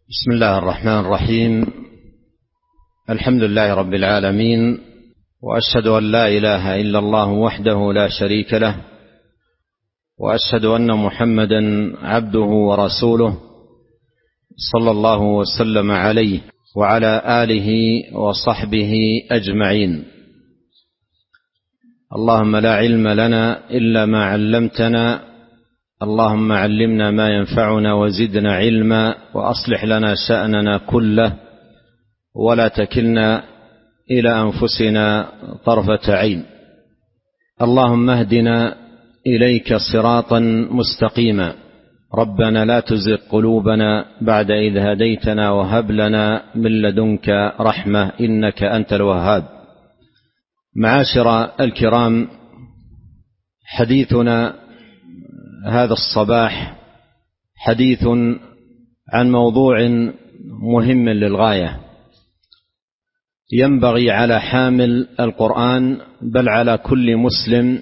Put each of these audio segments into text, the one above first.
بسم الله الرحمن الرحيم. الحمد لله رب العالمين، وأشهد أن لا إله إلا الله وحده لا شريك له، وأشهد أن محمدا عبده ورسوله صلى الله وسلم عليه وعلى آله وصحبه أجمعين. اللهم لا علم لنا إلا ما علمتنا، اللهم علمنا ما ينفعنا وزدنا علما، وأصلح لنا شأننا كله ولا تكلنا إلى أنفسنا طرفة عين. اللهم اهدنا إليك صراطا مستقيما، ربنا لا تزغ قلوبنا بعد إذ هديتنا وهب لنا من لدنك رحمة إنك أنت الوهاب. معاشر الكرام، حديثنا هذا الصباح حديث عن موضوع مهم للغاية، ينبغي على حامل القرآن بل على كل مسلم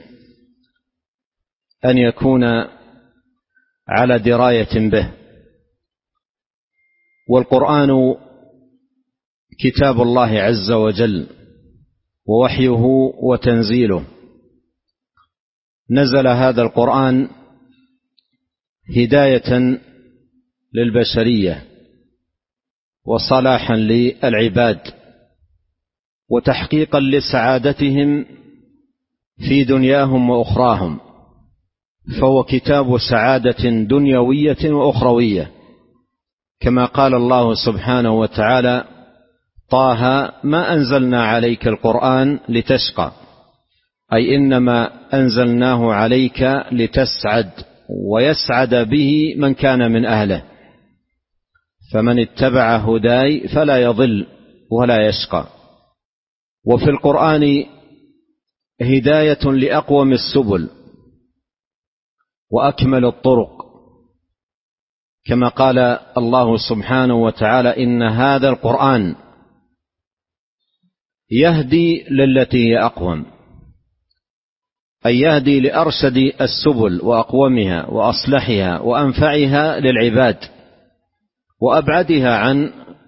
أن يكون على دراية به. والقرآن كتاب الله عز وجل ووحيه وتنزيله. نزل هذا القرآن هداية للبشرية وصلاحا للعباد وتحقيقا لسعادتهم في دنياهم وأخراهم، فهو كتاب سعادة دنيوية وأخروية، كما قال الله سبحانه وتعالى: طه ما أنزلنا عليك القرآن لتشقى، أي إنما أنزلناه عليك لتسعد ويسعد به من كان من أهله، فمن اتبع هداي فلا يضل ولا يشقى. وفي القرآن هداية لأقوم السبل وأكمل الطرق، كما قال الله سبحانه وتعالى: إن هذا القرآن يهدي للتي هي أقوم، أي يهدي لأرشد السبل وأقومها وأصلحها وأنفعها للعباد وأبعدها عن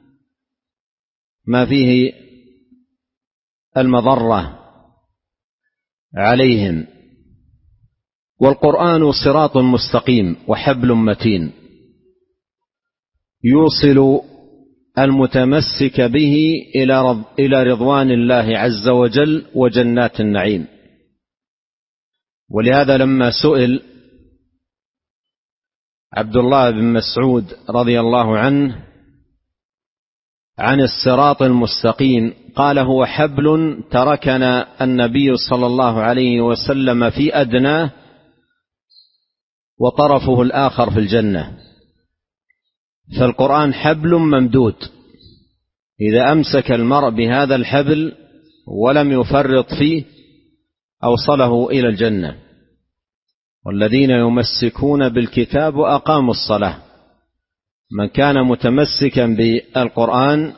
ما فيه المضرة عليهم. والقرآن صراط مستقيم وحبل متين يوصل المتمسك به إلى رضوان الله عز وجل وجنات النعيم. ولهذا لما سئل عبد الله بن مسعود رضي الله عنه عن الصراط المستقيم قال: هو حبل تركنا النبي صلى الله عليه وسلم في أدناه وطرفه الآخر في الجنة. فالقرآن حبل ممدود، إذا أمسك المرء بهذا الحبل ولم يفرط فيه أوصله إلى الجنة. والذين يمسكون بالكتاب وأقاموا الصلاة، من كان متمسكا بالقرآن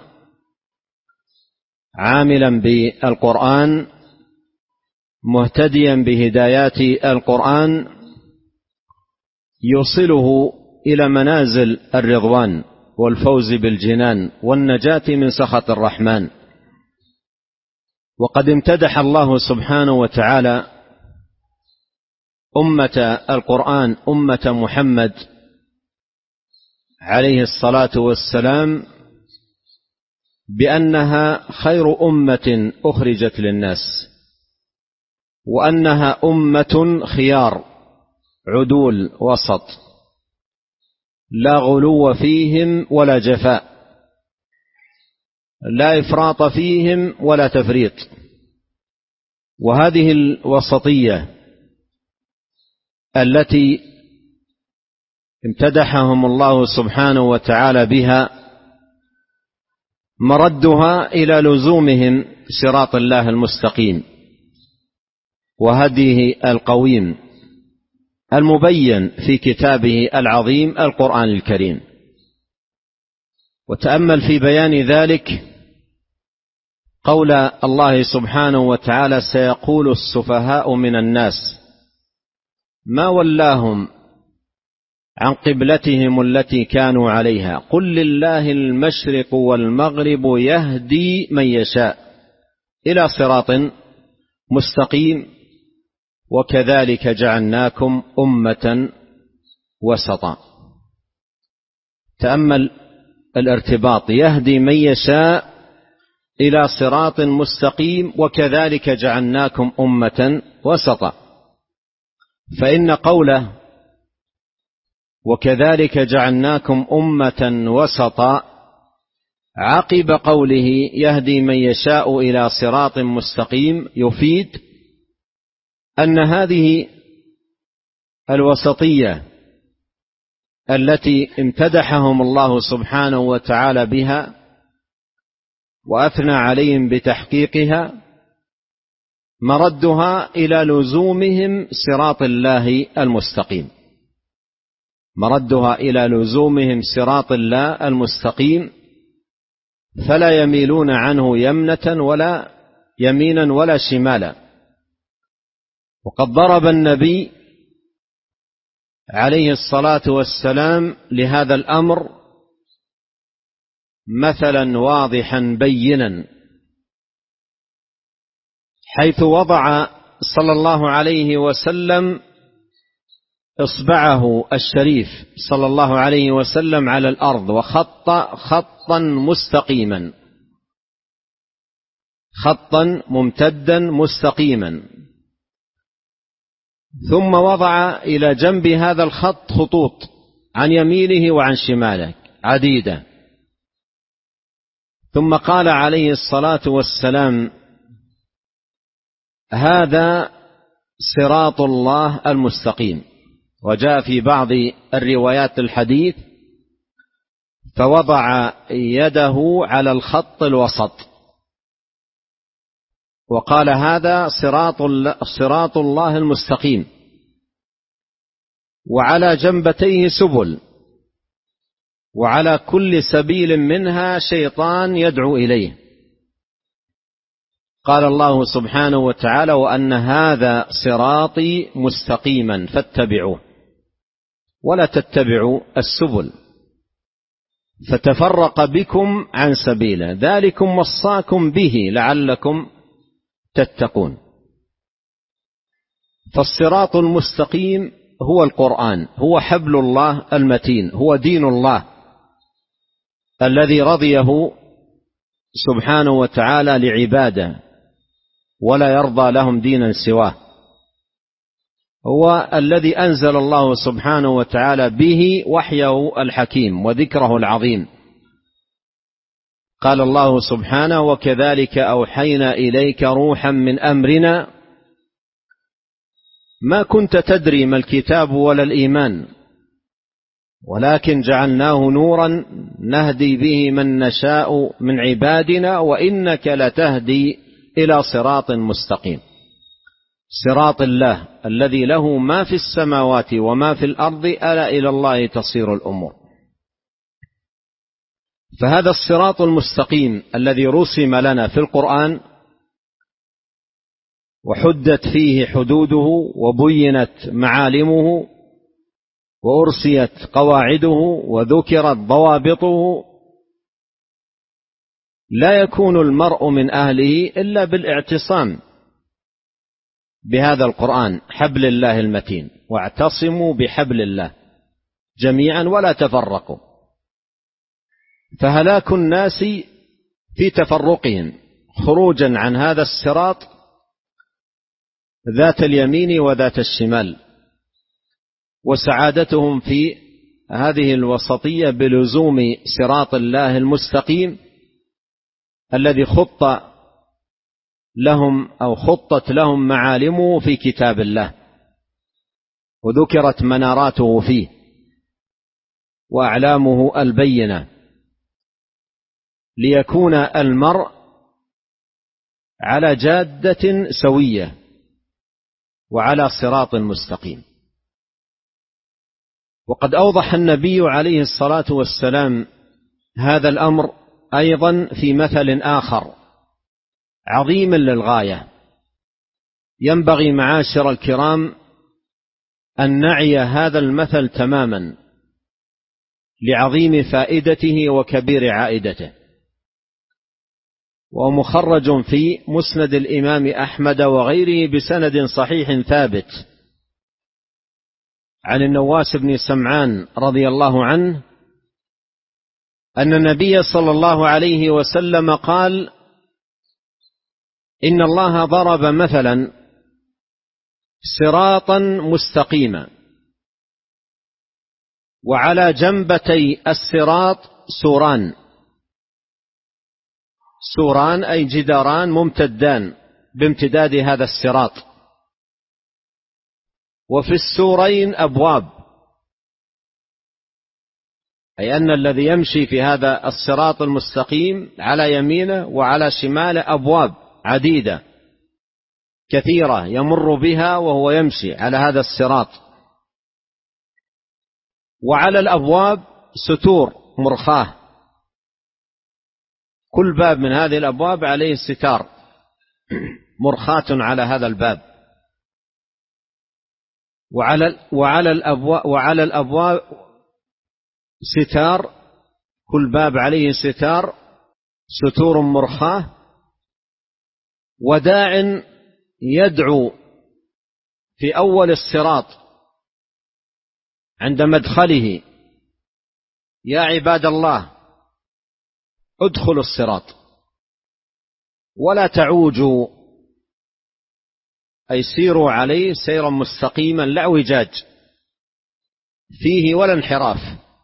عاملا بالقرآن مهتديا بهدايات القرآن يوصله إلى منازل الرضوان والفوز بالجنان والنجاة من سخط الرحمن. وقد امتدح الله سبحانه وتعالى أمة القرآن، أمة محمد عليه الصلاة والسلام، بأنها خير أمة أخرجت للناس، وأنها أمة خيار عدول وسط، لا غلو فيهم ولا جفاء، لا إفراط فيهم ولا تفريط. وهذه الوسطية التي امتدحهم الله سبحانه وتعالى بها مردها إلى لزومهم صراط الله المستقيم وهديه القويم المبين في كتابه العظيم القرآن الكريم. وتأمل في بيان ذلك قول الله سبحانه وتعالى: سيقول السفهاء من الناس ما ولاهم عن قبلتهم التي كانوا عليها. قل لله المشرق والمغرب يهدي من يشاء إلى صراط مستقيم وكذلك جعلناكم أمة وسطا. تأمل الارتباط، يهدي من يشاء إلى صراط مستقيم وكذلك جعلناكم أمة وسطا. فإن قوله وكذلك جعلناكم أمة وسطا عقب قوله يهدي من يشاء إلى صراط مستقيم يفيد أن هذه الوسطية التي امتدحهم الله سبحانه وتعالى بها وأثنى عليهم بتحقيقها مردها إلى لزومهم صراط الله المستقيم، مردها إلى لزومهم صراط الله المستقيم، فلا يميلون عنه يمنة ولا يمينا ولا شمالا. وقد ضرب النبي عليه الصلاة والسلام لهذا الأمر مثلا واضحا بينا، حيث وضع صلى الله عليه وسلم إصبعه الشريف صلى الله عليه وسلم على الأرض وخط خطا مستقيما، خطا ممتدا مستقيما، ثم وضع إلى جنب هذا الخط خطوط عن يمينه وعن شماله عديدة، ثم قال عليه الصلاة والسلام هذا صراط الله المستقيم. وجاء في بعض الروايات الحديث فوضع يده على الخط الوسط وقال هذا صراط الله المستقيم، وعلى جنبتيه سبل، وعلى كل سبيل منها شيطان يدعو إليه. قال الله سبحانه وتعالى وأن هذا صراطي مستقيما فاتبعوه ولا تتبعوا السبل فتفرق بكم عن سبيله ذلكم وصاكم به لعلكم تتقون. فالصراط المستقيم هو القرآن، هو حبل الله المتين، هو دين الله الذي رضيه سبحانه وتعالى لعباده ولا يرضى لهم دينا سواه، هو الذي أنزل الله سبحانه وتعالى به وحيه الحكيم وذكره العظيم. قال الله سبحانه وكذلك أوحينا إليك روحا من أمرنا ما كنت تدري ما الكتاب ولا الإيمان ولكن جعلناه نورا نهدي به من نشاء من عبادنا وإنك لتهدي إلى صراط مستقيم. صراط الله الذي له ما في السماوات وما في الأرض ألا إلى الله تصير الأمور. فهذا الصراط المستقيم الذي رسم لنا في القرآن وحدت فيه حدوده وبينت معالمه وأرسيت قواعده وذكرت ضوابطه، لا يكون المرء من أهله إلا بالاعتصام بهذا القرآن حبل الله المتين. واعتصموا بحبل الله جميعا ولا تفرقوا. فهلاك الناس في تفرقهم خروجا عن هذا الصراط ذات اليمين وذات الشمال، وسعادتهم في هذه الوسطية بلزوم صراط الله المستقيم الذي خط لهم أو خطت لهم معالمه في كتاب الله وذكرت مناراته فيه وأعلامه البينة، ليكون المرء على جادة سوية وعلى صراط مستقيم. وقد أوضح النبي عليه الصلاة والسلام هذا الأمر أيضا في مثل آخر عظيم للغاية، ينبغي معاشر الكرام أن نعي هذا المثل تماما لعظيم فائدته وكبير عائدته، ومخرج في مسند الإمام أحمد وغيره بسند صحيح ثابت عن النواس بن سمعان رضي الله عنه أن النبي صلى الله عليه وسلم قال: إن الله ضرب مثلا صراطا مستقيما، وعلى جنبتي الصراط سوران، سوران أي جداران ممتدان بامتداد هذا الصراط، وفي السورين أبواب، أي أن الذي يمشي في هذا الصراط المستقيم على يمينه وعلى شماله أبواب عديدة كثيرة يمر بها وهو يمشي على هذا الصراط، وعلى الأبواب ستور مرخاة، كل باب من هذه الأبواب عليه ستار مرخاة على هذا الباب، وعلى الأبواب ستار، كل باب عليه ستار ستور مرخاة، وداع يدعو في أول الصراط عند مدخله: يا عباد الله ادخلوا الصراط ولا تعوجوا، أي سيروا عليه سيرا مستقيما لا اعوجاج فيه ولا انحراف.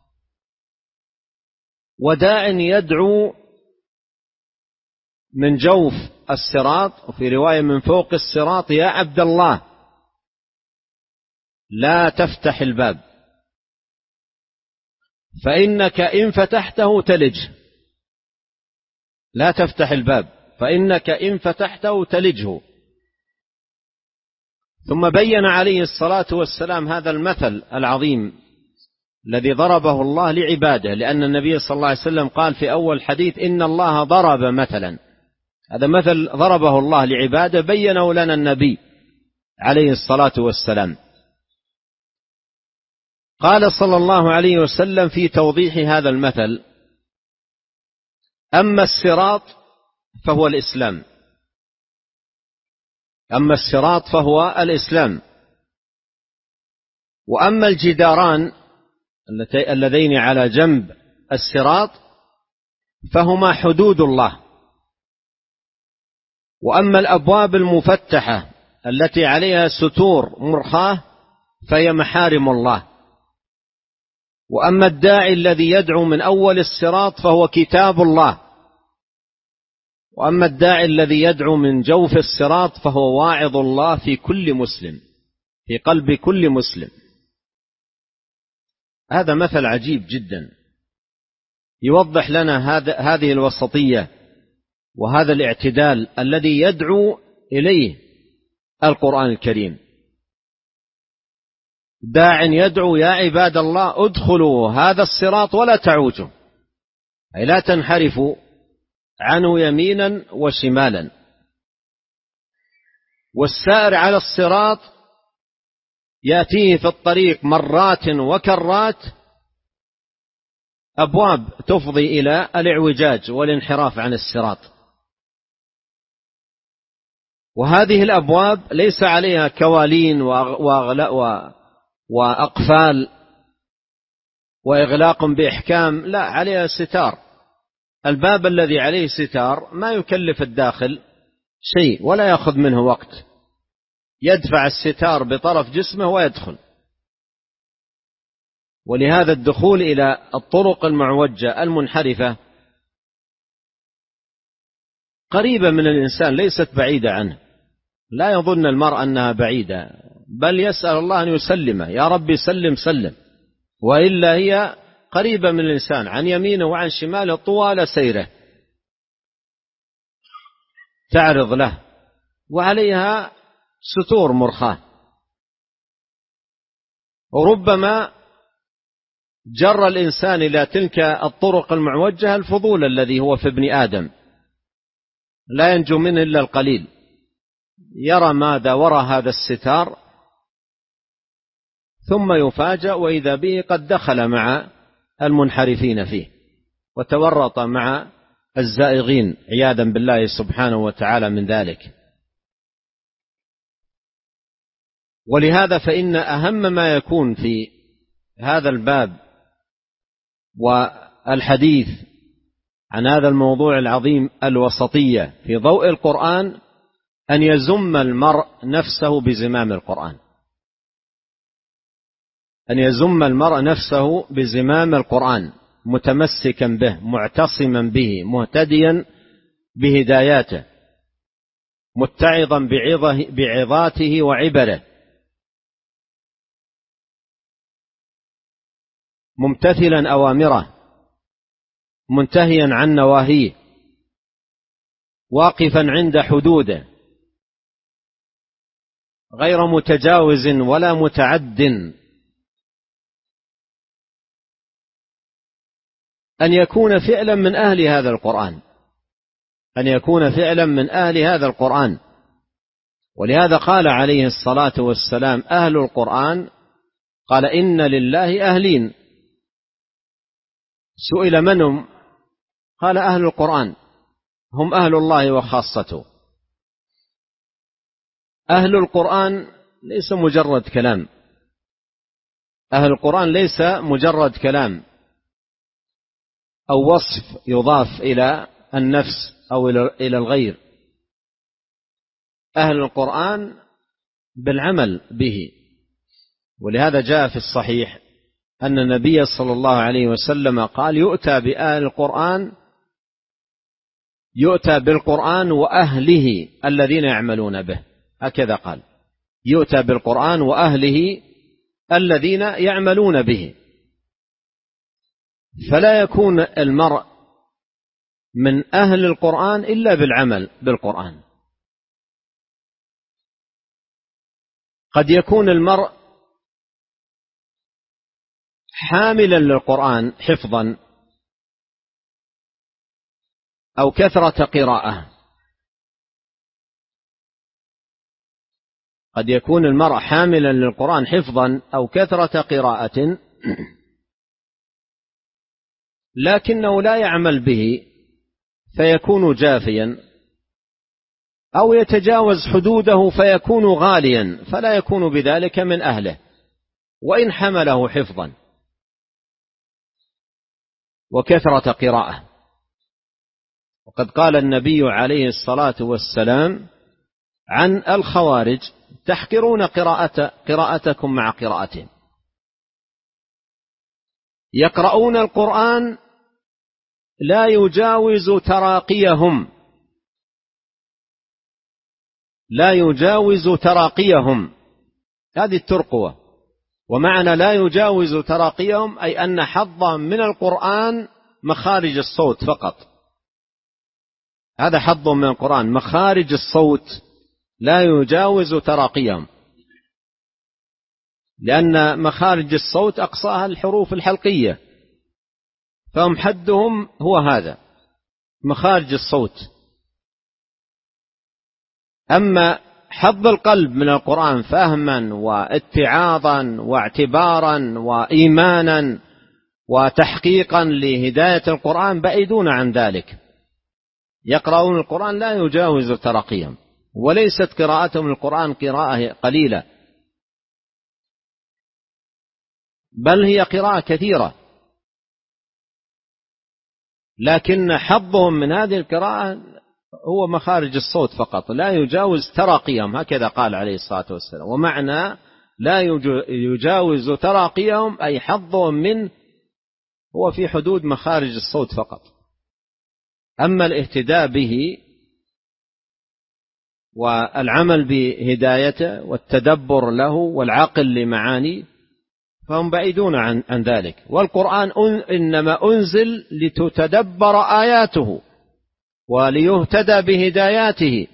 وداع يدعو من جوف الصراط، وفي رواية من فوق الصراط: يا عبد الله لا تفتح الباب فإنك إن فتحته تلج، لا تفتح الباب فإنك إن فتحته تلجه. ثم بين عليه الصلاة والسلام هذا المثل العظيم الذي ضربه الله لعباده، لأن النبي صلى الله عليه وسلم قال في أول حديث: إن الله ضرب مثلا. هذا مثل ضربه الله لعباده بينه لنا النبي عليه الصلاة والسلام. قال صلى الله عليه وسلم في توضيح هذا المثل: أما الصراط فهو الإسلام، أما الصراط فهو الإسلام، وأما الجداران اللذين على جنب الصراط فهما حدود الله، وأما الأبواب المفتحة التي عليها ستور مرخاة فهي محارم الله، وأما الداعي الذي يدعو من أول الصراط فهو كتاب الله، وأما الداعي الذي يدعو من جوف الصراط فهو واعظ الله في كل مسلم، في قلب كل مسلم. هذا مثل عجيب جدا يوضح لنا هذه الوسطية وهذا الاعتدال الذي يدعو إليه القرآن الكريم. داع يدعو: يا عباد الله ادخلوا هذا الصراط ولا تعوجوا، أي لا تنحرفوا عنه يمينا وشمالا. والسائر على الصراط يأتيه في الطريق مرات وكرات أبواب تفضي إلى الإعوجاج والانحراف عن الصراط، وهذه الأبواب ليس عليها كوالين وأقفال وإغلاق بإحكام، لا، عليها ستار. الباب الذي عليه ستار ما يكلف الداخل شيء ولا يأخذ منه وقت، يدفع الستار بطرف جسمه ويدخل. ولهذا الدخول إلى الطرق المعوجة المنحرفة قريبة من الإنسان، ليست بعيدة عنه، لا يظن المرء أنها بعيدة، بل يسأل الله أن يسلمه: يا ربي سلم سلم، وإلا هي قريبة من الإنسان عن يمينه وعن شماله طوال سيره، تعرض له وعليها ستور مرخاة. وربما جر الإنسان إلى تلك الطرق المعوجة الفضول الذي هو في ابن آدم، لا ينجو منه إلا القليل، يرى ماذا وراء هذا الستار ثم يفاجأ وإذا به قد دخل مع المنحرفين فيه وتورط مع الزائغين عياذا بالله سبحانه وتعالى من ذلك. ولهذا فإن أهم ما يكون في هذا الباب والحديث عن هذا الموضوع العظيم الوسطية في ضوء القرآن أن يزم المرء نفسه بزمام القرآن، أن يزم المرء نفسه بزمام القرآن متمسكا به معتصما به مهتديا بهداياته متعظا بعظاته وعبره ممتثلا أوامره منتهيا عن نواهيه واقفا عند حدوده غير متجاوز ولا متعد، أن يكون فعلا من أهل هذا القرآن، أن يكون فعلا من أهل هذا القرآن. ولهذا قال عليه الصلاة والسلام أهل القرآن قال إن لله أهلين. سئل من هم؟ قال أهل القرآن هم أهل الله وخاصته. أهل القرآن ليس مجرد كلام، أهل القرآن ليس مجرد كلام أو وصف يضاف إلى النفس أو إلى الغير. أهل القرآن بالعمل به. ولهذا جاء في الصحيح أن النبي صلى الله عليه وسلم قال يؤتى بأهل القرآن، يؤتى بالقرآن وأهله الذين يعملون به، هكذا قال يؤتى بالقرآن وأهله الذين يعملون به. فلا يكون المرء من أهل القرآن إلا بالعمل بالقرآن. قد يكون المرء حاملا للقرآن حفظا أو كثرة قراءة، قد يكون المرء حاملا للقرآن حفظا أو كثرة قراءة لكنه لا يعمل به فيكون جافيا، أو يتجاوز حدوده فيكون غاليا فلا يكون بذلك من أهله وإن حمله حفظا وكثرة قراءة. وقد قال النبي عليه الصلاة والسلام عن الخوارج تحقرون قراءتكم مع قراءتهم. يقرؤون القرآن لا يجاوز تراقيهم، لا يجاوز تراقيهم، هذه الترقوة. ومعنى لا يجاوز تراقيهم أي أن حظا من القرآن مخارج الصوت فقط، هذا حظ من القرآن مخارج الصوت لا يجاوز تراقيهم، لأن مخارج الصوت أقصاها الحروف الحلقية، فهم حدهم هو هذا مخارج الصوت. أما حظ القلب من القرآن فهما واتعاظا واعتبارا وإيمانا وتحقيقا لهداية القرآن بعيدون عن ذلك. يقرؤون القرآن لا يجاوز تراقيهم، وليست قراءتهم القرآن قراءة قليلة، بل هي قراءة كثيرة، لكن حظهم من هذه القراءة هو مخارج الصوت فقط لا يجاوز تراقيهم، هكذا قال عليه الصلاة والسلام. ومعنى لا يجاوز تراقيهم أي حظهم منه هو في حدود مخارج الصوت فقط. أما الاهتداء به والعمل بهدايته والتدبر له والعقل لمعاني فهم بعيدون عن ذلك. والقرآن إنما أنزل لتتدبر آياته وليهتدى بهداياته.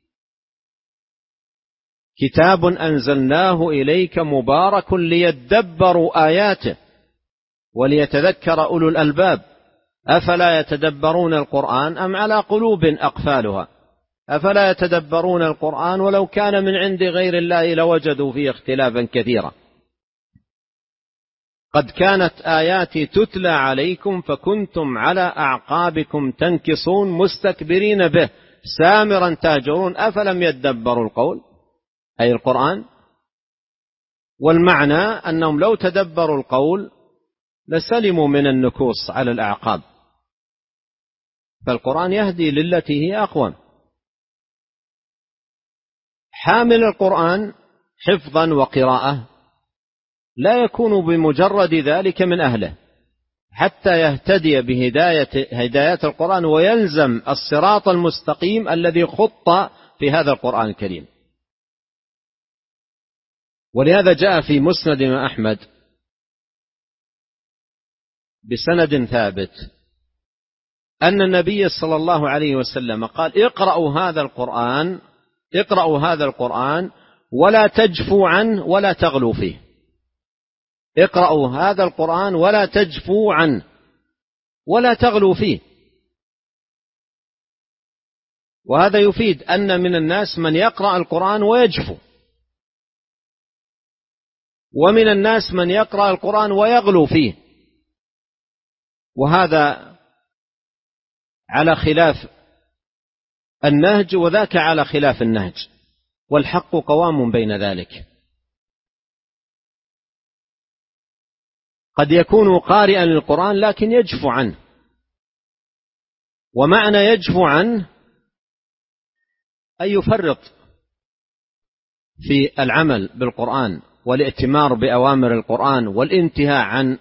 كتاب أنزلناه إليك مبارك ليدبروا آياته وليتذكر أولو الألباب أفلا يتدبرون القرآن أم على قلوب أقفالها أفلا يتدبرون القرآن ولو كان من عند غير الله لوجدوا فيه اختلافا كثيرا. قد كانت آياتي تتلى عليكم فكنتم على أعقابكم تنكصون مستكبرين به سامرا تهجرون أفلم يدبروا القول، أي القرآن. والمعنى أنهم لو تدبروا القول لسلموا من النكوص على الأعقاب، فالقرآن يهدي للتي هي أقوم. حامل القرآن حفظا وقراءة لا يكون بمجرد ذلك من أهله حتى يهتدي بهداية القرآن ويلزم الصراط المستقيم الذي خط في هذا القرآن الكريم. ولهذا جاء في مسند أحمد بسند ثابت أن النبي صلى الله عليه وسلم قال: اقرأوا هذا القرآن ولا تجفوا عنه ولا تغلوا فيه. اقرأوا هذا القرآن ولا تجفوا عنه ولا تغلوا فيه. وهذا يفيد أن من الناس من يقرأ القرآن ويجفو، ومن الناس من يقرأ القرآن ويغلو فيه، وهذا على خلاف النهج وذاك على خلاف النهج، والحق قوام بين ذلك. قد يكون قارئا للقرآن لكن يجفو عنه، ومعنى يجفو عنه أن يفرط في العمل بالقرآن والائتمار بأوامر القرآن والانتهاء عن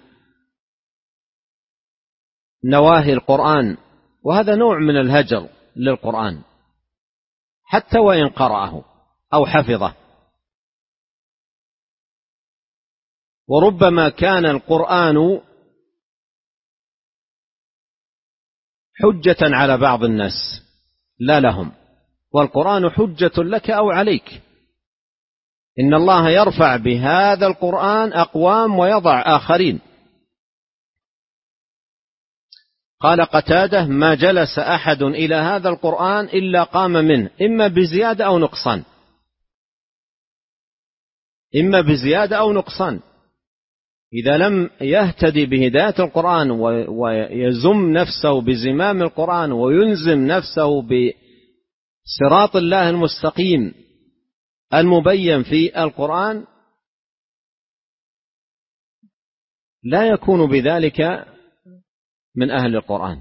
نواهي القرآن، وهذا نوع من الهجر للقرآن حتى وإن قرأه أو حفظه. وربما كان القرآن حجة على بعض الناس لا لهم، والقرآن حجة لك أو عليك. إن الله يرفع بهذا القرآن أقوام ويضع آخرين. قال قتادة: ما جلس أحد إلى هذا القرآن إلا قام منه، إما بزيادة أو نقصان، إما بزيادة أو نقصان. إذا لم يهتدي بهداية القرآن ويزم نفسه بزمام القرآن ويلزم نفسه بصراط الله المستقيم المبين في القرآن، لا يكون بذلك من أهل القرآن.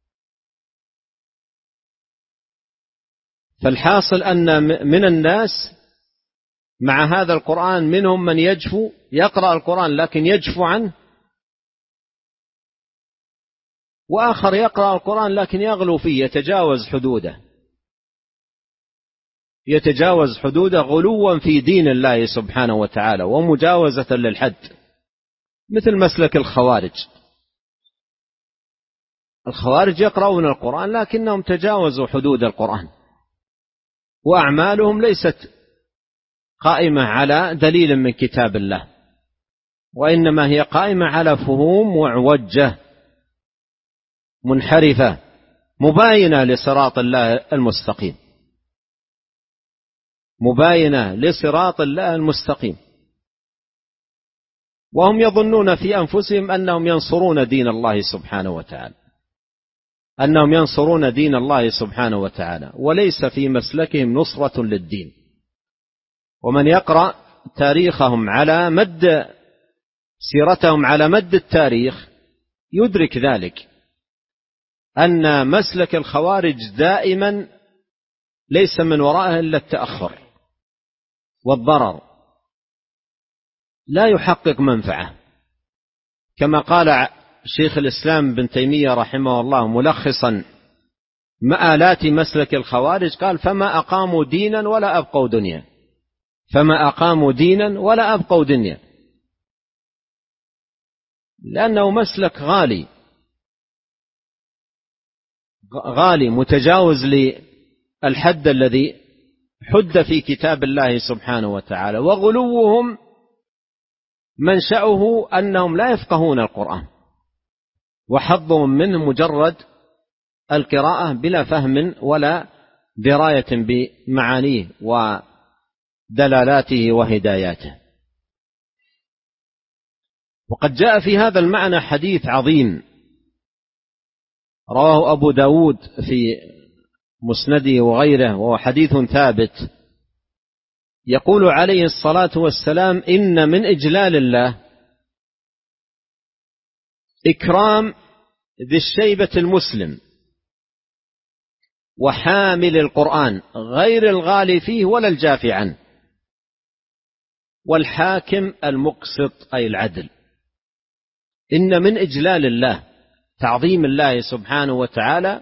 فالحاصل أن من الناس مع هذا القرآن منهم من يجفو، يقرأ القرآن لكن يجفو عنه، وآخر يقرأ القرآن لكن يغلو فيه، يتجاوز حدوده غلوا في دين الله سبحانه وتعالى ومجاوزة للحد، مثل مسلك الخوارج يقرؤون القرآن لكنهم تجاوزوا حدود القرآن، وأعمالهم ليست قائمة على دليل من كتاب الله، وإنما هي قائمة على فهوم معوجة منحرفة مباينة لصراط الله المستقيم، وهم يظنون في أنفسهم أنهم ينصرون دين الله سبحانه وتعالى، وليس في مسلكهم نصرة للدين. ومن يقرأ تاريخهم على مد سيرتهم على مد التاريخ يدرك ذلك، أن مسلك الخوارج دائما ليس من وراءه إلا التأخر والضرر، لا يحقق منفعة. كما قال شيخ الإسلام بن تيمية رحمه الله ملخصا مآلات مسلك الخوارج، قال: فما أقاموا دينا ولا أبقوا دنيا، لأنه مسلك غالي متجاوز للحد الذي حد في كتاب الله سبحانه وتعالى. وغلوهم منشأه أنهم لا يفقهون القرآن، وحظهم منه مجرد القراءة بلا فهم ولا دراية بمعانيه ودلالاته وهداياته. وقد جاء في هذا المعنى حديث عظيم رواه أبو داود في مسنده وغيره، وهو حديث ثابت، يقول عليه الصلاة والسلام: إن من إجلال الله إكرام ذي الشيبة المسلم وحامل القرآن غير الغالي فيه ولا الجافي عنه، والحاكم المقسط أي العدل. إن من إجلال الله، تعظيم الله سبحانه وتعالى،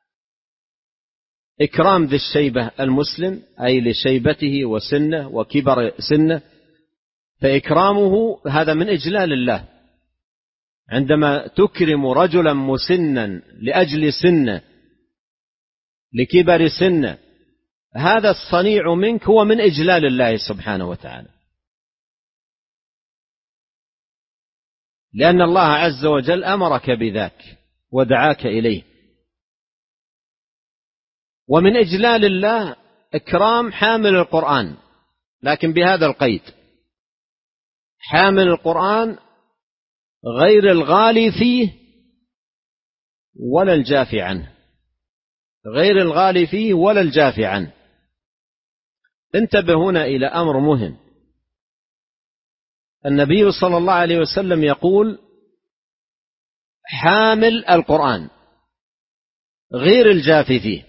إكرام ذي الشيبة المسلم أي لشيبته وسنه وكبر سنه، فإكرامه هذا من إجلال الله. عندما تكرم رجلا مسنا لأجل سنه لكبر سنه، هذا الصنيع منك هو من إجلال الله سبحانه وتعالى، لأن الله عز وجل أمرك بذاك ودعاك إليه. ومن إجلال الله إكرام حامل القرآن، لكن بهذا القيد: حامل القرآن غير الغالي فيه ولا الجافي عنه، غير الغالي فيه ولا الجافي عنه. انتبه هنا إلى أمر مهم. النبي صلى الله عليه وسلم يقول: حامل القرآن غير الجافي فيه،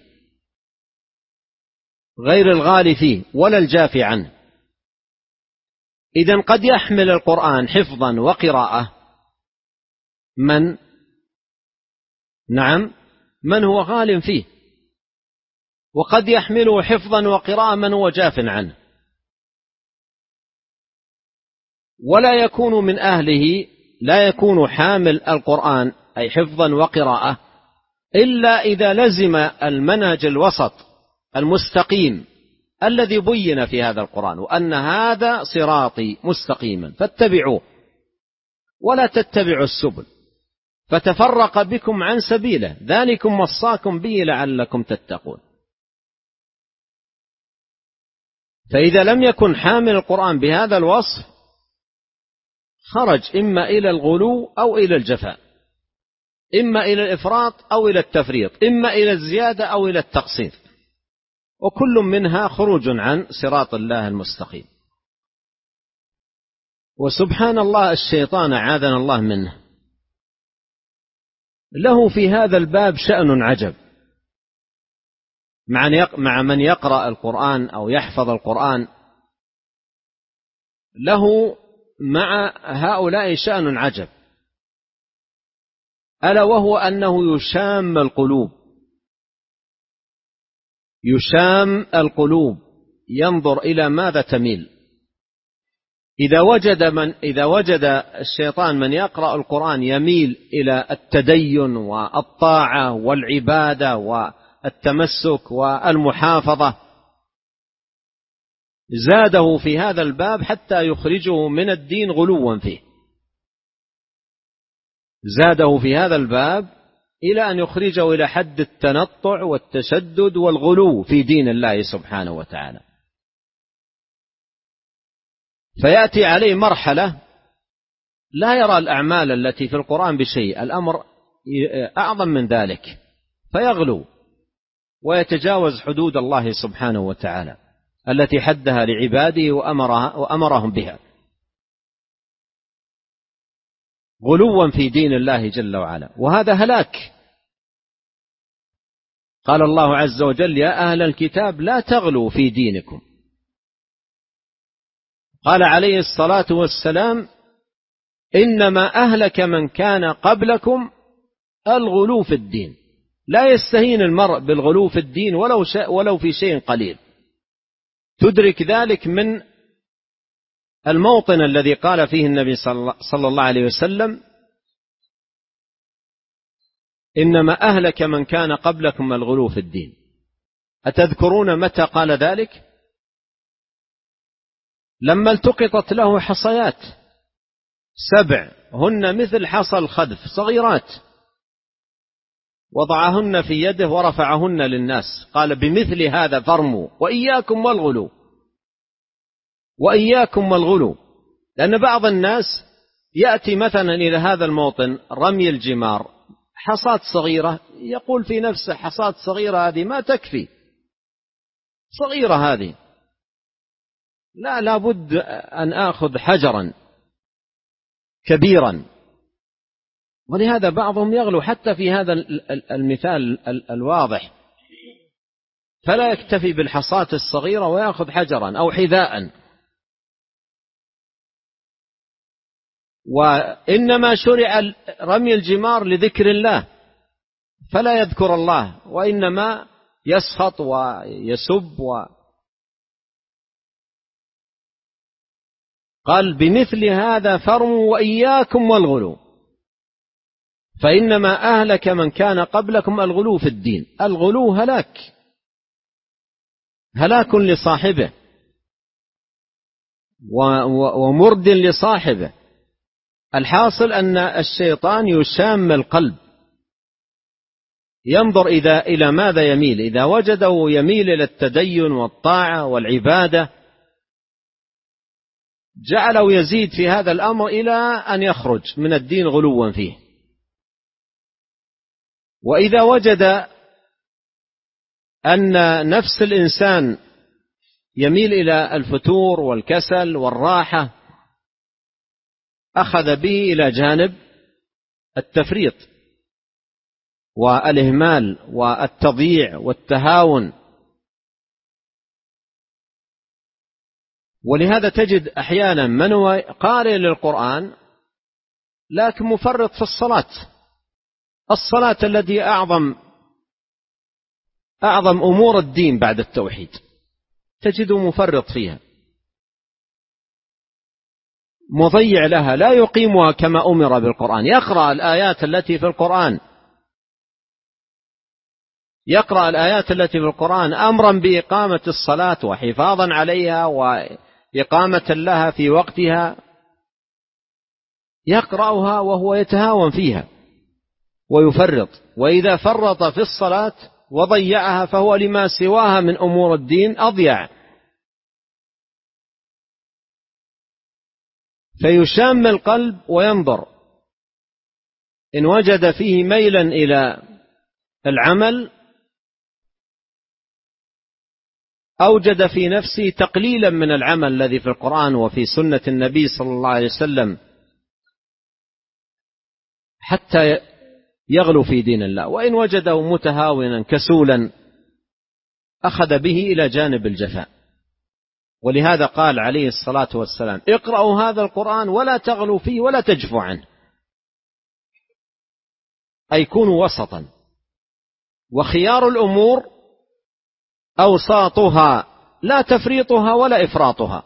غير الغالي فيه ولا الجافي عنه. إذن قد يحمل القرآن حفظا وقراءة من هو غال فيه، وقد يحمله حفظا وقراءة من هو جاف عنه، ولا يكون من أهله، لا يكون حامل القرآن أي حفظا وقراءة إلا إذا لزم المنهج الوسط المستقيم الذي بين في هذا القرآن، وأن هذا صراطي مستقيما فاتبعوه ولا تتبعوا السبل فتفرق بكم عن سبيله، ذلكم وصاكم به لعلكم تتقون. فإذا لم يكن حامل القرآن بهذا الوصف خرج إما إلى الغلو أو إلى الجفاء، إما إلى الإفراط أو إلى التفريط، إما إلى الزيادة أو إلى التقصير، وكل منها خروج عن صراط الله المستقيم. وسبحان الله، الشيطان عاذنا الله منه له في هذا الباب شأن عجب مع من يقرأ القرآن أو يحفظ القرآن، له مع هؤلاء شأن عجب، ألا وهو أنه يشام القلوب، يشام القلوب، ينظر إلى ماذا تميل. إذا وجد الشيطان من يقرأ القرآن يميل إلى التدين والطاعة والعبادة والتمسك والمحافظة، زاده في هذا الباب حتى يخرجه من الدين غلوا فيه، زاده في هذا الباب إلى أن يخرجه إلى حد التنطع والتشدد والغلو في دين الله سبحانه وتعالى. فيأتي عليه مرحلة لا يرى الأعمال التي في القرآن بشيء، الأمر أعظم من ذلك، فيغلو ويتجاوز حدود الله سبحانه وتعالى التي حدها لعباده وأمرهم بها، غلوا في دين الله جل وعلا، وهذا هلاك. قال الله عز وجل: يا أهل الكتاب لا تغلوا في دينكم. قال عليه الصلاة والسلام: إنما أهلك من كان قبلكم الغلو في الدين. لا يستهين المرء بالغلو في الدين ولو في شيء قليل. تدرك ذلك من الموطن الذي قال فيه النبي صلى الله عليه وسلم: إنما أهلك من كان قبلكم الغلو في الدين. أتذكرون متى قال ذلك؟ لما التقطت له حصيات 7 هن مثل حصى الخذف صغيرات، وضعهن في يده ورفعهن للناس، قال: بمثل هذا فارموا وإياكم والغلو، وإياكم والغلو. لأن بعض الناس يأتي مثلا إلى هذا الموطن رمي الجمار، حصاة صغيرة، يقول في نفسه حصاة صغيرة هذه ما تكفي، صغيرة هذه، لا بد أن آخذ حجرا كبيرا. ولهذا بعضهم يغلو حتى في هذا المثال الواضح، فلا يكتفي بالحصاة الصغيرة ويأخذ حجرا أو حذاء. وإنما شرع رمي الجمار لذكر الله، فلا يذكر الله وإنما يسخط ويسب قال بمثل هذا فرموا وإياكم والغلو، فإنما أهلك من كان قبلكم الغلو في الدين. الغلو هلاك لصاحبه ومرد لصاحبه. الحاصل أن الشيطان يشام القلب، ينظر إلى ماذا يميل، إذا وجده يميل إلى التدين والطاعة والعبادة جعله يزيد في هذا الأمر إلى أن يخرج من الدين غلوا فيه. وإذا وجد أن نفس الإنسان يميل إلى الفتور والكسل والراحة أخذ به إلى جانب التفريط والإهمال والتضييع والتهاون. ولهذا تجد أحيانا من هو قارئ للقرآن لكن مفرط في الصلاة التي أعظم أمور الدين بعد التوحيد، تجده مفرط فيها، مضيع لها، لا يقيمها كما أمر بالقرآن. يقرأ الآيات التي في القرآن أمرا بإقامة الصلاة وحفاظا عليها وإقامة لها في وقتها، يقرأها وهو يتهاون فيها ويفرط. وإذا فرط في الصلاة وضيعها فهو لما سواها من أمور الدين أضيع. فيشام القلب وينظر، إن وجد فيه ميلا إلى العمل أوجد في نفسه تقليلا من العمل الذي في القرآن وفي سنة النبي صلى الله عليه وسلم حتى يغلو في دين الله. وإن وجده متهاونا كسولا أخذ به إلى جانب الجفاء. ولهذا قال عليه الصلاة والسلام اقرأوا هذا القرآن ولا تغلوا فيه ولا تجفوا عنه، أي كونوا وسطا. وخيار الأمور أوساطها لا تفريطها ولا إفراطها.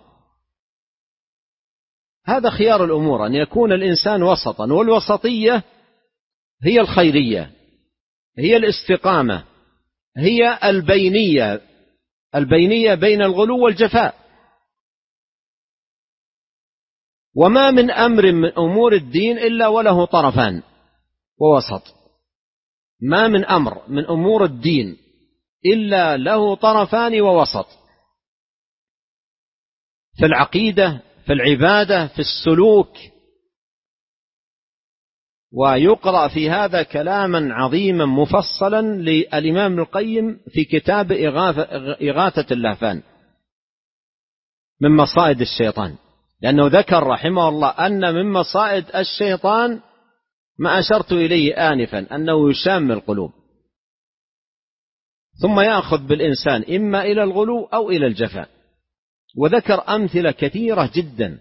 هذا خيار الأمور، أن يكون الإنسان وسطا. والوسطية هي الخيرية، هي الاستقامة، هي البينية بين الغلو والجفاء. وما من أمر من أمور الدين إلا وله طرفان ووسط. ما من أمر من أمور الدين إلا له طرفان ووسط، في العقيدة، في العبادة، في السلوك. ويقرأ في هذا كلاما عظيما مفصلا للإمام القيم في كتاب إغاثة اللهفان من مصائد الشيطان، لأنه ذكر رحمه الله أن من مصائد الشيطان ما أشرت إليه آنفا، أنه يشام القلوب ثم يأخذ بالإنسان إما إلى الغلو أو إلى الجفاء. وذكر أمثلة كثيرة جدا،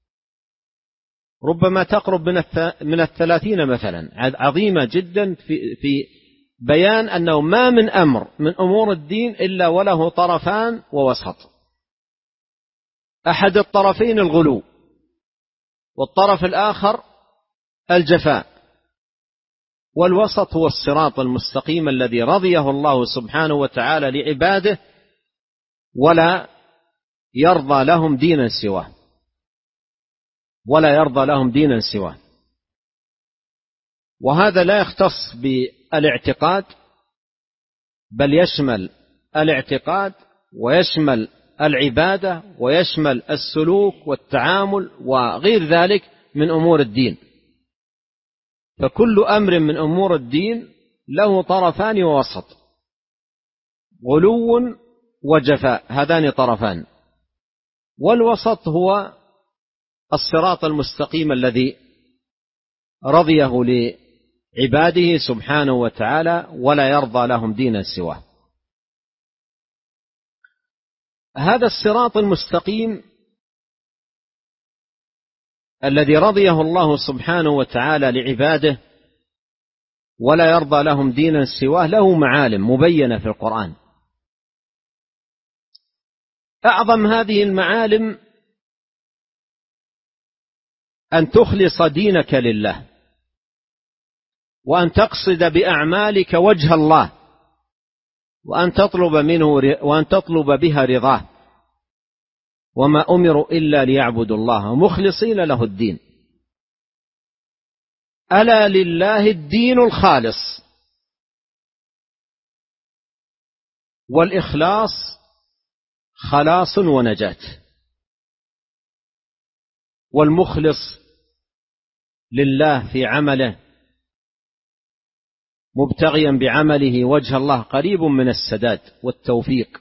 ربما تقرب من 30 مثلا، عظيمة جدا في بيان أنه ما من أمر من أمور الدين إلا وله طرفان ووسط. أحد الطرفين الغلو، والطرف الآخر الجفاء، والوسط هو الصراط المستقيم الذي رضيه الله سبحانه وتعالى لعباده ولا يرضى لهم دينا سواه. وهذا لا يختص بالاعتقاد، بل يشمل الاعتقاد ويشمل العبادة ويشمل السلوك والتعامل وغير ذلك من أمور الدين، فكل أمر من أمور الدين له طرفان ووسط، غلو وجفاء، هذان طرفان، والوسط هو الصراط المستقيم الذي رضيه لعباده سبحانه وتعالى ولا يرضى لهم دينا سواه. هذا الصراط المستقيم الذي رضيه الله سبحانه وتعالى لعباده ولا يرضى لهم دينا سواه له معالم مبينة في القرآن. أعظم هذه المعالم أن تخلص دينك لله، وأن تقصد بأعمالك وجه الله، وأن تطلب بها رضاه، وما أمروا إلا ليعبدوا الله مخلصين له الدين. ألا لله الدين الخالص، والإخلاص خلاص ونجاة. والمخلص لله في عمله مبتغيا بعمله وجه الله قريب من السداد والتوفيق.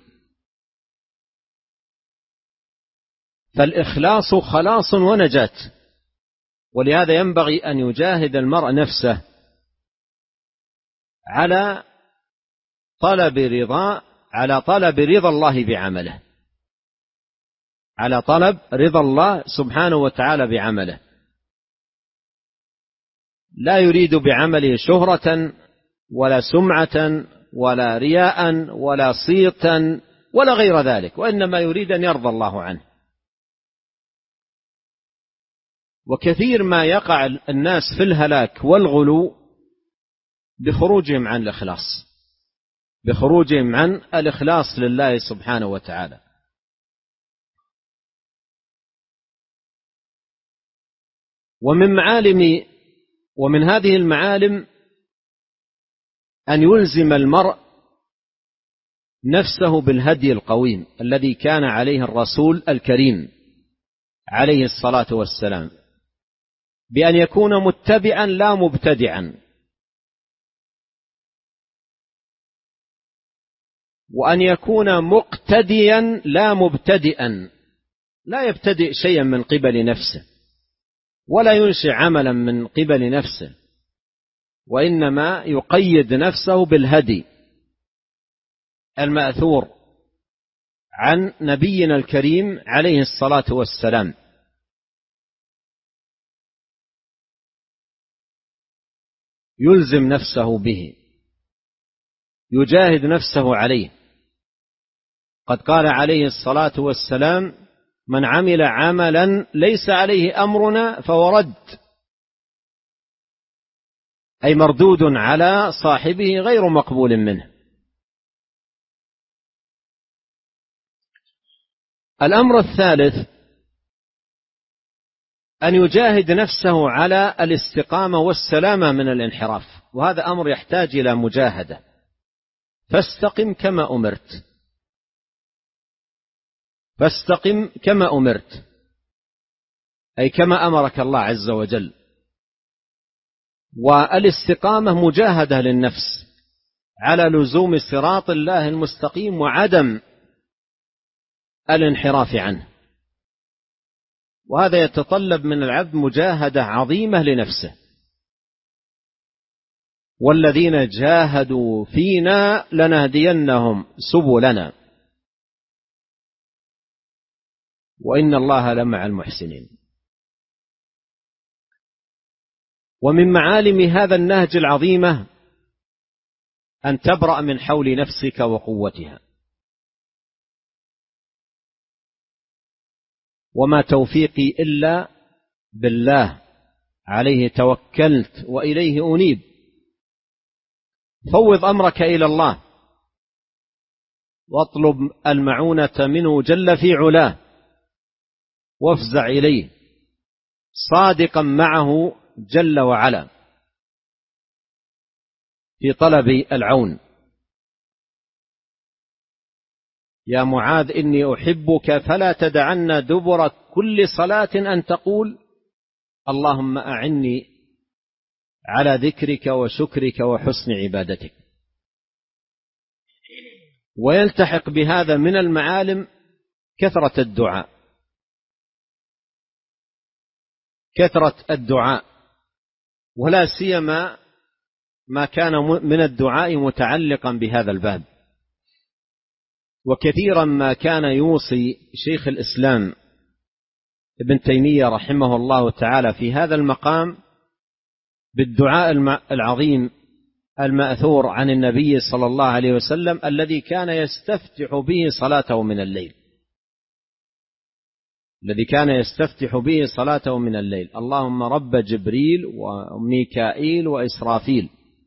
فالإخلاص خلاص ونجاة، ولهذا ينبغي أن يجاهد المرء نفسه على طلب رضا الله بعمله، على طلب رضا الله سبحانه وتعالى بعمله، لا يريد بعمله شهرة ولا سمعة ولا رياء ولا صيتا ولا غير ذلك، وإنما يريد أن يرضى الله عنه. وكثير ما يقع الناس في الهلاك والغلو بخروجهم عن الإخلاص لله سبحانه وتعالى. ومن هذه المعالم أن يلزم المرء نفسه بالهدي القويم الذي كان عليه الرسول الكريم عليه الصلاة والسلام، بأن يكون متبعا لا مبتدعا، وأن يكون مقتديا لا مبتدئا، لا يبتدئ شيئا من قبل نفسه ولا ينشئ عملا من قبل نفسه، وإنما يقيد نفسه بالهدي المأثور عن نبينا الكريم عليه الصلاة والسلام. يلزم نفسه به، يجاهد نفسه عليه. قد قال عليه الصلاة والسلام: من عمل عملا ليس عليه أمرنا فهو رد، أي مردود على صاحبه غير مقبول منه. الأمر الثالث أن يجاهد نفسه على الاستقامة والسلامة من الانحراف، وهذا أمر يحتاج إلى مجاهدة. فاستقم كما أمرت، فاستقم كما أمرت، أي كما أمرك الله عز وجل. والاستقامة مجاهدة للنفس على لزوم صراط الله المستقيم وعدم الانحراف عنه، وهذا يتطلب من العبد مجاهدة عظيمة لنفسه. والذين جاهدوا فينا لنهدينهم سبلنا وإن الله لمع المحسنين. ومن معالم هذا النهج العظيمة أن تبرأ من حول نفسك وقوتها. وما توفيقي إلا بالله، عليه توكلت وإليه أنيب. فوض أمرك إلى الله واطلب المعونة منه جل في علاه، وافزع إليه صادقا معه جل وعلا في طلب العون. يا معاذ إني أحبك فلا تدعن دبر كل صلاة أن تقول اللهم أعني على ذكرك وشكرك وحسن عبادتك. ويلتحق بهذا من المعالم كثرة الدعاء، كثرة الدعاء، ولا سيما ما كان من الدعاء متعلقا بهذا الباب. وكثيرا ما كان يوصي شيخ الإسلام ابن تيمية رحمه الله تعالى في هذا المقام بالدعاء العظيم المأثور عن النبي صلى الله عليه وسلم الذي كان يستفتح به صلاته من الليل، الذي كان يستفتح به صلاته من الليل: اللهم رب جبريل وميكائيل وإسرافيل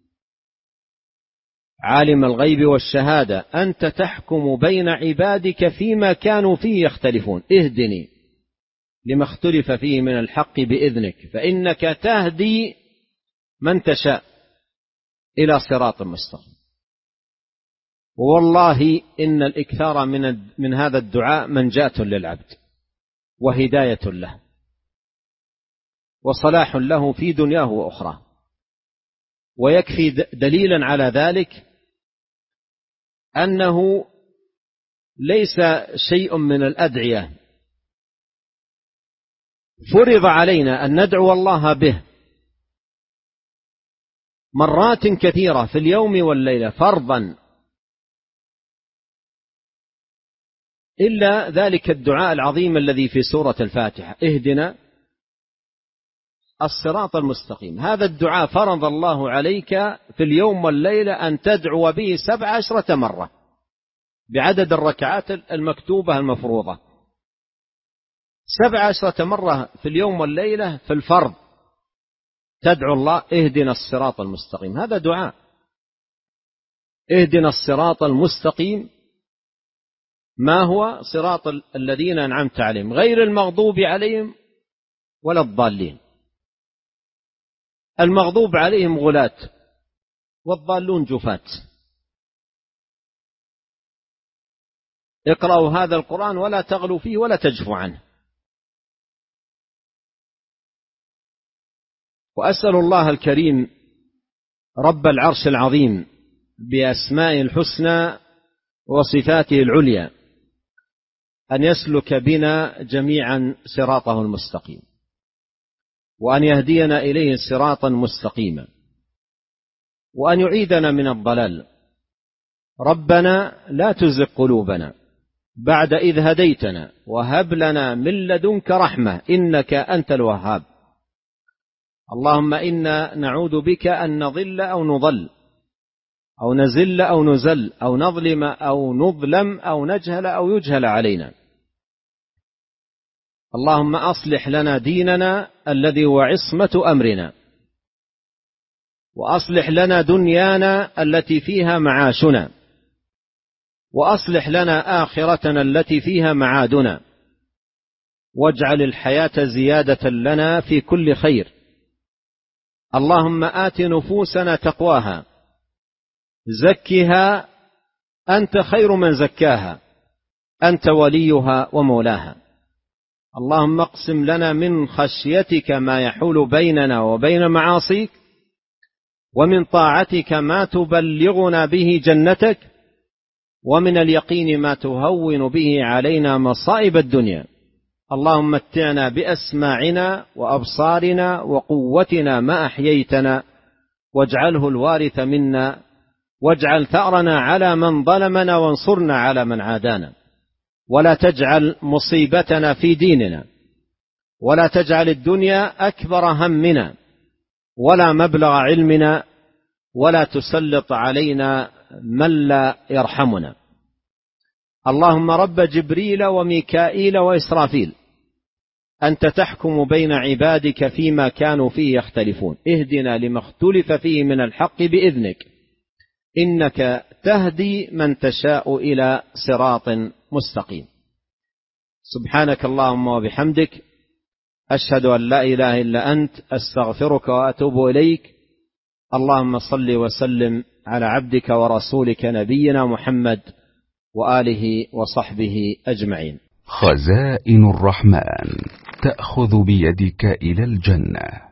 عالم الغيب والشهادة أنت تحكم بين عبادك فيما كانوا فيه يختلفون اهدني لما اختلف فيه من الحق بإذنك فإنك تهدي من تشاء إلى صراط مستقيم. والله إن الإكثار من هذا الدعاء منجاة للعبد وهداية له وصلاح له في دنياه وأخرى. ويكفي دليلا على ذلك أنه ليس شيء من الأدعية فرض علينا أن ندعو الله به مرات كثيرة في اليوم والليلة فرضا إلا ذلك الدعاء العظيم الذي في سورة الفاتحة: اهدنا الصراط المستقيم. هذا الدعاء فرض الله عليك في اليوم والليلة أن تدعو به 17 مرة بعدد الركعات المكتوبة المفروضة، 17 مرة في اليوم والليلة في الفرض تدعو الله اهدنا الصراط المستقيم. هذا دعاء اهدنا الصراط المستقيم. ما هو؟ صراط الذين أنعمت عليهم غير المغضوب عليهم ولا الضالين. المغضوب عليهم غلاة والضالون جفاة. اقرأوا هذا القرآن ولا تغلوا فيه ولا تجفوا عنه. وأسأل الله الكريم رب العرش العظيم بأسمائه الحسنى وصفاته العليا أن يسلك بنا جميعا صراطه المستقيم، وأن يهدينا إليه صراطا مستقيما، وأن يعيذنا من الضلال. ربنا لا تزغ قلوبنا بعد إذ هديتنا وهب لنا من لدنك رحمة إنك أنت الوهاب. اللهم إنا نعوذ بك أن نضل أو نضل أو نزل أو نزل أو نظلم أو نظلم أو نجهل أو يجهل علينا. اللهم أصلح لنا ديننا الذي هو عصمة أمرنا، وأصلح لنا دنيانا التي فيها معاشنا، وأصلح لنا آخرتنا التي فيها معادنا، واجعل الحياة زيادة لنا في كل خير. اللهم آت نفوسنا تقواها زكها أنت خير من زكاها أنت وليها ومولاها. اللهم اقسم لنا من خشيتك ما يحول بيننا وبين معاصيك، ومن طاعتك ما تبلغنا به جنتك، ومن اليقين ما تهون به علينا مصائب الدنيا. اللهم متعنا بأسماعنا وأبصارنا وقوتنا ما أحييتنا، واجعله الوارث منا، واجعل ثأرنا على من ظلمنا، وانصرنا على من عادانا، ولا تجعل مصيبتنا في ديننا، ولا تجعل الدنيا أكبر همنا ولا مبلغ علمنا، ولا تسلط علينا من لا يرحمنا. اللهم رب جبريل وميكائيل وإسرافيل أنت تحكم بين عبادك فيما كانوا فيه يختلفون اهدنا لما اختلف فيه من الحق بإذنك إنك تهدي من تشاء إلى صراط مستقيم. سبحانك اللهم وبحمدك أشهد أن لا إله إلا أنت أستغفرك وأتوب إليك. اللهم صل وسلم على عبدك ورسولك نبينا محمد وآله وصحبه أجمعين. خزائن الرحمن تأخذ بيدك إلى الجنة.